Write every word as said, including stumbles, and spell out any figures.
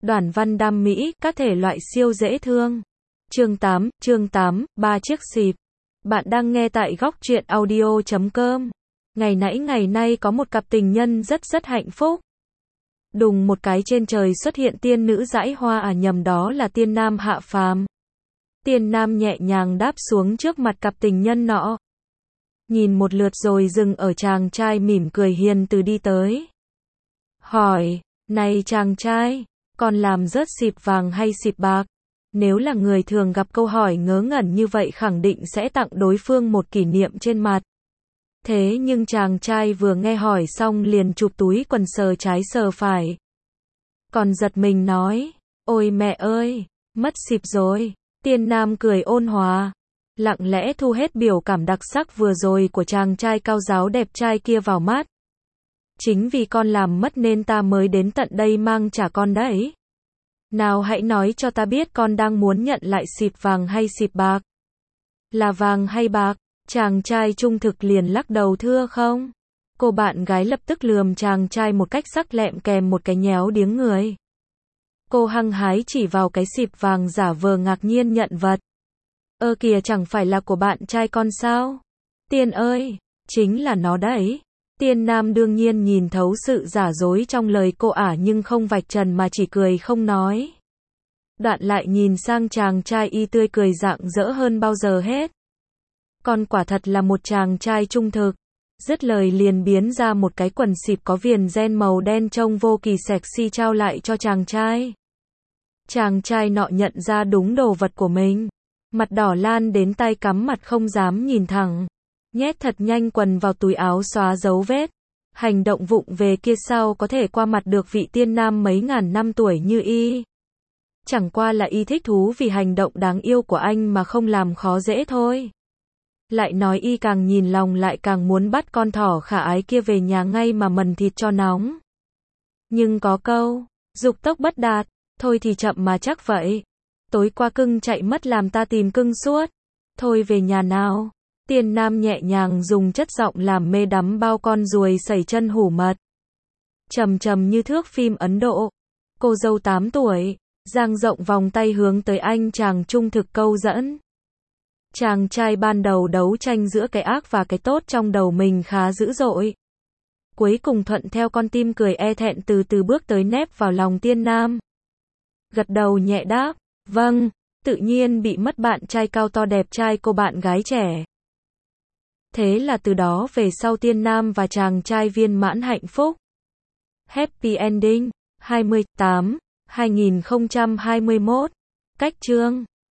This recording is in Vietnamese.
Đoạn văn đam mỹ, các thể loại siêu dễ thương. Chương tám, chương tám, ba chiếc xịp. Bạn đang nghe tại góc truyện audio chấm com. Ngày nãy ngày nay có một cặp tình nhân rất rất hạnh phúc. Đùng một cái trên trời xuất hiện tiên nữ dãi hoa, à nhầm, đó là tiên nam hạ phàm. Tiên nam nhẹ nhàng đáp xuống trước mặt cặp tình nhân nọ. Nhìn một lượt rồi dừng ở chàng trai mỉm cười hiền từ đi tới. Hỏi, này chàng trai, con làm rớt xịp vàng hay xịp bạc? Nếu là người thường gặp câu hỏi ngớ ngẩn như vậy khẳng định sẽ tặng đối phương một kỷ niệm trên mặt. Thế nhưng chàng trai vừa nghe hỏi xong liền chụp túi quần sờ trái sờ phải. Còn giật mình nói, ôi mẹ ơi, mất xịp rồi. Tiên nam cười ôn hòa, lặng lẽ thu hết biểu cảm đặc sắc vừa rồi của chàng trai cao giáo đẹp trai kia vào mắt. Chính vì con làm mất nên ta mới đến tận đây mang trả con đấy. Nào hãy nói cho ta biết con đang muốn nhận lại xịp vàng hay xịp bạc? Là vàng hay bạc? Chàng trai trung thực liền lắc đầu thưa không. Cô bạn gái lập tức lườm chàng trai một cách sắc lẹm kèm một cái nhéo điếng người. Cô hăng hái chỉ vào cái xịp vàng giả vờ ngạc nhiên nhận vật. Ơ kìa, chẳng phải là của bạn trai con sao? Tiên ơi, chính là nó đấy. Tiên nam đương nhiên nhìn thấu sự giả dối trong lời cô ả nhưng không vạch trần mà chỉ cười không nói. Đoạn lại nhìn sang chàng trai y tươi cười rạng rỡ hơn bao giờ hết. Con quả thật là một chàng trai trung thực. Dứt lời liền biến ra một cái quần xịp có viền ren màu đen trông vô kỳ sexy trao lại cho chàng trai. Chàng trai nọ nhận ra đúng đồ vật của mình. Mặt đỏ lan đến tay cắm mặt không dám nhìn thẳng. Nhét thật nhanh quần vào túi áo xóa dấu vết. Hành động vụng về kia sao có thể qua mặt được vị tiên nam mấy ngàn năm tuổi như y. Chẳng qua là y thích thú vì hành động đáng yêu của anh mà không làm khó dễ thôi. Lại nói y càng nhìn lòng lại càng muốn bắt con thỏ khả ái kia về nhà ngay mà mần thịt cho nóng. Nhưng có câu, dục tốc bất đạt, thôi thì chậm mà chắc vậy. Tối qua cưng chạy mất làm ta tìm cưng suốt. Thôi về nhà nào. Tiên nam nhẹ nhàng dùng chất giọng làm mê đắm bao con ruồi sẩy chân hủ mật. Trầm trầm như thước phim Ấn Độ. Cô dâu tám tuổi, dang rộng vòng tay hướng tới anh chàng trung thực câu dẫn. Chàng trai ban đầu đấu tranh giữa cái ác và cái tốt trong đầu mình khá dữ dội. Cuối cùng thuận theo con tim cười e thẹn từ từ bước tới nép vào lòng tiên nam. Gật đầu nhẹ đáp, vâng, tự nhiên bị mất bạn trai cao to đẹp trai cô bạn gái trẻ. Thế là từ đó về sau tiên nam và chàng trai viên mãn hạnh phúc. Happy Ending, hai mươi tám, hai nghìn không trăm hai mươi mốt. Cách chương